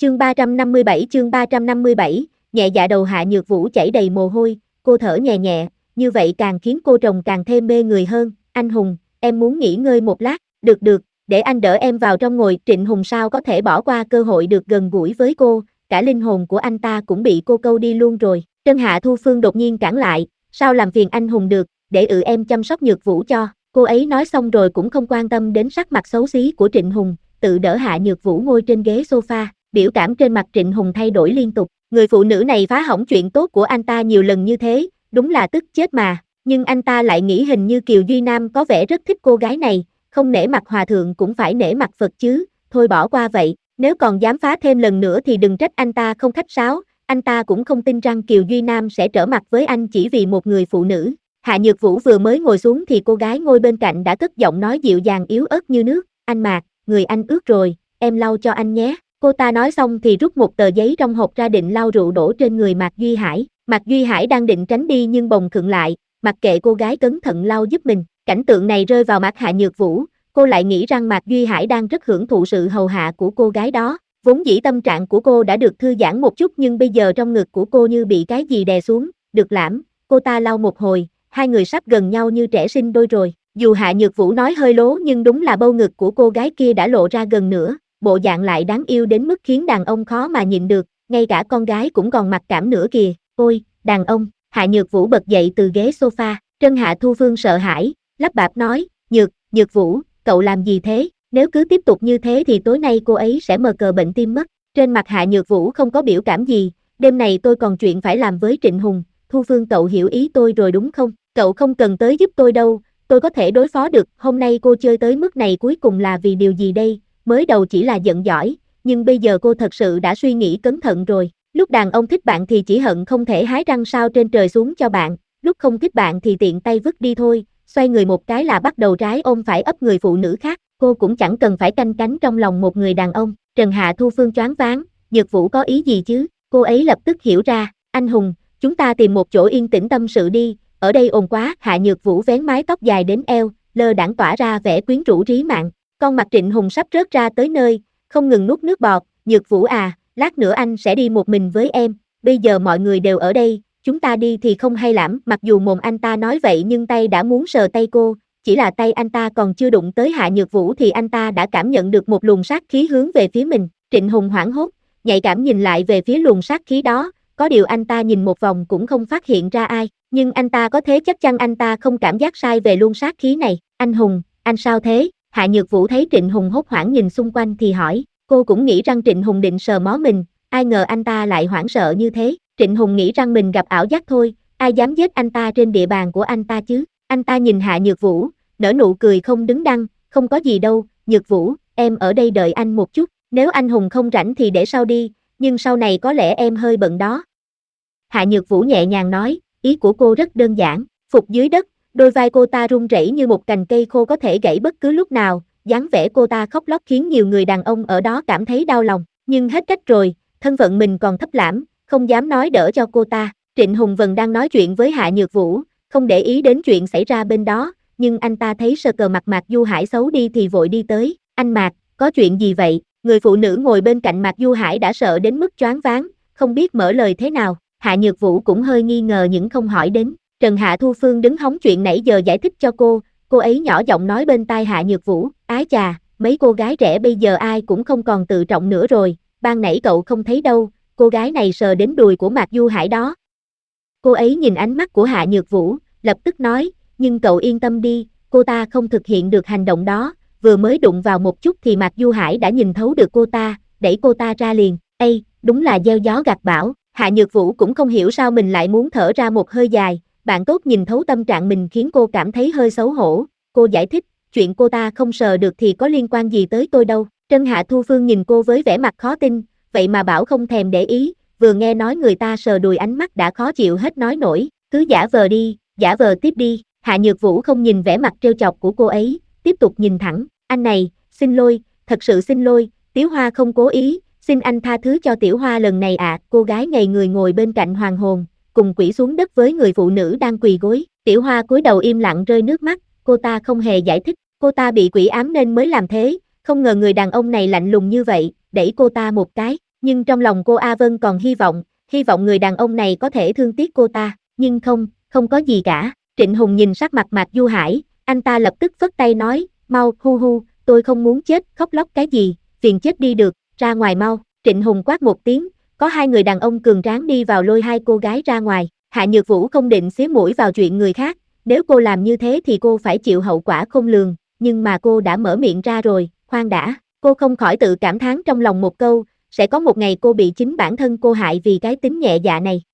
chương 357, nhẹ dạ đầu Hạ Nhược Vũ chảy đầy mồ hôi, cô thở nhẹ nhẹ, như vậy càng khiến cô rồng càng thêm mê người hơn. Anh Hùng, em muốn nghỉ ngơi một lát, được, để anh đỡ em vào trong ngồi. Trịnh Hùng sao có thể bỏ qua cơ hội được gần gũi với cô, cả linh hồn của anh ta cũng bị cô câu đi luôn rồi. Trân Hạ Thu Phương đột nhiên cản lại, sao làm phiền anh Hùng được, để em chăm sóc Nhược Vũ cho. Cô ấy nói xong rồi cũng không quan tâm đến sắc mặt xấu xí của Trịnh Hùng, tự đỡ Hạ Nhược Vũ ngồi trên ghế sofa. Biểu cảm trên mặt Trịnh Hùng thay đổi liên tục, người phụ nữ này phá hỏng chuyện tốt của anh ta nhiều lần như thế, đúng là tức chết mà. Nhưng anh ta lại nghĩ hình như Kiều Duy Nam có vẻ rất thích cô gái này, không nể mặt hòa thượng cũng phải nể mặt Phật chứ, thôi bỏ qua vậy. Nếu còn dám phá thêm lần nữa thì đừng trách anh ta không khách sáo, anh ta cũng không tin rằng Kiều Duy Nam sẽ trở mặt với anh chỉ vì một người phụ nữ. Hạ Nhược Vũ vừa mới ngồi xuống thì cô gái ngồi bên cạnh đã cất giọng nói dịu dàng yếu ớt như nước, anh Mạc, người anh ướt rồi, em lau cho anh nhé. Cô ta nói xong thì rút một tờ giấy trong hộp ra định lau rượu đổ trên người Mạc Duy Hải. Mạc Duy Hải đang định tránh đi nhưng bồng khựng lại, mặc kệ cô gái cẩn thận lau giúp mình. Cảnh tượng này rơi vào mắt Hạ Nhược Vũ, cô lại nghĩ rằng Mạc Duy Hải đang rất hưởng thụ sự hầu hạ của cô gái đó. Vốn dĩ tâm trạng của cô đã được thư giãn một chút nhưng bây giờ trong ngực của cô như bị cái gì đè xuống, được lãm, cô ta lau một hồi, hai người sắp gần nhau như trẻ sinh đôi rồi. Dù Hạ Nhược Vũ nói hơi lố nhưng đúng là bầu ngực của cô gái kia đã lộ ra gần nữa, bộ dạng lại đáng yêu đến mức khiến đàn ông khó mà nhịn được, ngay cả con gái cũng còn mặc cảm nữa kìa. Ôi, đàn ông. Hạ Nhược Vũ bật dậy từ ghế sofa, Trân Hạ Thu Phương sợ hãi, lắp bắp nói, Nhược Vũ, cậu làm gì thế? Nếu cứ tiếp tục như thế thì tối nay cô ấy sẽ mờ cờ bệnh tim mất. Trên mặt Hạ Nhược Vũ không có biểu cảm gì, đêm này tôi còn chuyện phải làm với Trịnh Hùng, Thu Phương cậu hiểu ý tôi rồi đúng không? Cậu không cần tới giúp tôi đâu, tôi có thể đối phó được. Hôm nay cô chơi tới mức này cuối cùng là vì điều gì đây? Mới đầu chỉ là giận dỗi, nhưng bây giờ cô thật sự đã suy nghĩ cẩn thận rồi. Lúc đàn ông thích bạn thì chỉ hận không thể hái răng sao trên trời xuống cho bạn, lúc không thích bạn thì tiện tay vứt đi thôi, xoay người một cái là bắt đầu trái ôm phải ấp người phụ nữ khác, cô cũng chẳng cần phải canh cánh trong lòng một người đàn ông. Trần Hạ Thu Phương choáng váng, Nhược Vũ có ý gì chứ? Cô ấy lập tức hiểu ra, anh Hùng, chúng ta tìm một chỗ yên tĩnh tâm sự đi, ở đây ồn quá. Hạ Nhược Vũ vén mái tóc dài đến eo, lơ đãng tỏa ra vẻ quyến rũ trí mạng. Con mặt Trịnh Hùng sắp rớt ra tới nơi, không ngừng nuốt nước bọt, Nhược Vũ à, lát nữa anh sẽ đi một mình với em, bây giờ mọi người đều ở đây, chúng ta đi thì không hay lắm. Mặc dù mồm anh ta nói vậy nhưng tay đã muốn sờ tay cô, chỉ là tay anh ta còn chưa đụng tới Hạ Nhược Vũ thì anh ta đã cảm nhận được một luồng sát khí hướng về phía mình. Trịnh Hùng hoảng hốt, nhạy cảm nhìn lại về phía luồng sát khí đó, có điều anh ta nhìn một vòng cũng không phát hiện ra ai, nhưng anh ta có thế chắc chắn anh ta không cảm giác sai về luồng sát khí này. Anh Hùng, anh sao thế? Hạ Nhược Vũ thấy Trịnh Hùng hốt hoảng nhìn xung quanh thì hỏi, cô cũng nghĩ rằng Trịnh Hùng định sờ mó mình, ai ngờ anh ta lại hoảng sợ như thế. Trịnh Hùng nghĩ rằng mình gặp ảo giác thôi, ai dám giết anh ta trên địa bàn của anh ta chứ. Anh ta nhìn Hạ Nhược Vũ, nở nụ cười không đứng đắn, không có gì đâu, Nhược Vũ, em ở đây đợi anh một chút, nếu anh Hùng không rảnh thì để sau đi, nhưng sau này có lẽ em hơi bận đó. Hạ Nhược Vũ nhẹ nhàng nói, ý của cô rất đơn giản. Phục dưới đất, đôi vai cô ta run rẩy như một cành cây khô có thể gãy bất cứ lúc nào, dáng vẻ cô ta khóc lóc khiến nhiều người đàn ông ở đó cảm thấy đau lòng, nhưng hết cách rồi, thân phận mình còn thấp lảm, không dám nói đỡ cho cô ta. Trịnh Hùng vẫn đang nói chuyện với Hạ Nhược Vũ, không để ý đến chuyện xảy ra bên đó, nhưng anh ta thấy sờ cờ mặt Mạc Du Hải xấu đi thì vội đi tới, anh Mạc, có chuyện gì vậy? Người phụ nữ ngồi bên cạnh Mạc Du Hải đã sợ đến mức choáng váng, không biết mở lời thế nào. Hạ Nhược Vũ cũng hơi nghi ngờ nhưng không hỏi đến. Trần Hạ Thu Phương đứng hóng chuyện nãy giờ giải thích cho cô ấy nhỏ giọng nói bên tai Hạ Nhược Vũ, ái chà, mấy cô gái trẻ bây giờ ai cũng không còn tự trọng nữa rồi, ban nãy cậu không thấy đâu, cô gái này sờ đến đùi của Mạc Du Hải đó. Cô ấy nhìn ánh mắt của Hạ Nhược Vũ, lập tức nói, nhưng cậu yên tâm đi, cô ta không thực hiện được hành động đó, vừa mới đụng vào một chút thì Mạc Du Hải đã nhìn thấu được cô ta, đẩy cô ta ra liền. Ây, đúng là gieo gió gặt bão. Hạ Nhược Vũ cũng không hiểu sao mình lại muốn thở ra một hơi dài, bạn tốt nhìn thấu tâm trạng mình khiến cô cảm thấy hơi xấu hổ. Cô giải thích, chuyện cô ta không sờ được thì có liên quan gì tới tôi đâu. Trân Hạ Thu Phương nhìn cô với vẻ mặt khó tin, vậy mà bảo không thèm để ý, vừa nghe nói người ta sờ đùi ánh mắt đã khó chịu hết nói nổi, cứ giả vờ đi, giả vờ tiếp đi. Hạ Nhược Vũ không nhìn vẻ mặt trêu chọc của cô ấy, tiếp tục nhìn thẳng, anh này, xin lỗi, thật sự xin lỗi, Tiếu Hoa không cố ý, xin anh tha thứ cho Tiểu Hoa lần này ạ. Cô gái ngây người ngồi bên cạnh hoàng hồn, cùng quỷ xuống đất với người phụ nữ đang quỳ gối. Tiểu Hoa cúi đầu im lặng rơi nước mắt, cô ta không hề giải thích, cô ta bị quỷ ám nên mới làm thế, không ngờ người đàn ông này lạnh lùng như vậy, đẩy cô ta một cái, Nhưng trong lòng cô A Vân còn hy vọng người đàn ông này có thể thương tiếc cô ta, nhưng không có gì cả. Trịnh Hùng nhìn sắc mặt Mạc Du Hải, anh ta lập tức phất tay nói, mau, tôi không muốn chết, khóc lóc cái gì, phiền chết đi được, ra ngoài mau. Trịnh Hùng quát một tiếng, có hai người đàn ông cường tráng đi vào lôi hai cô gái ra ngoài. Hạ Nhược Vũ không định xía mũi vào chuyện người khác, nếu cô làm như thế thì cô phải chịu hậu quả khôn lường, nhưng mà cô đã mở miệng ra rồi, khoan đã, cô không khỏi tự cảm thán trong lòng một câu, sẽ có một ngày cô bị chính bản thân cô hại vì cái tính nhẹ dạ này.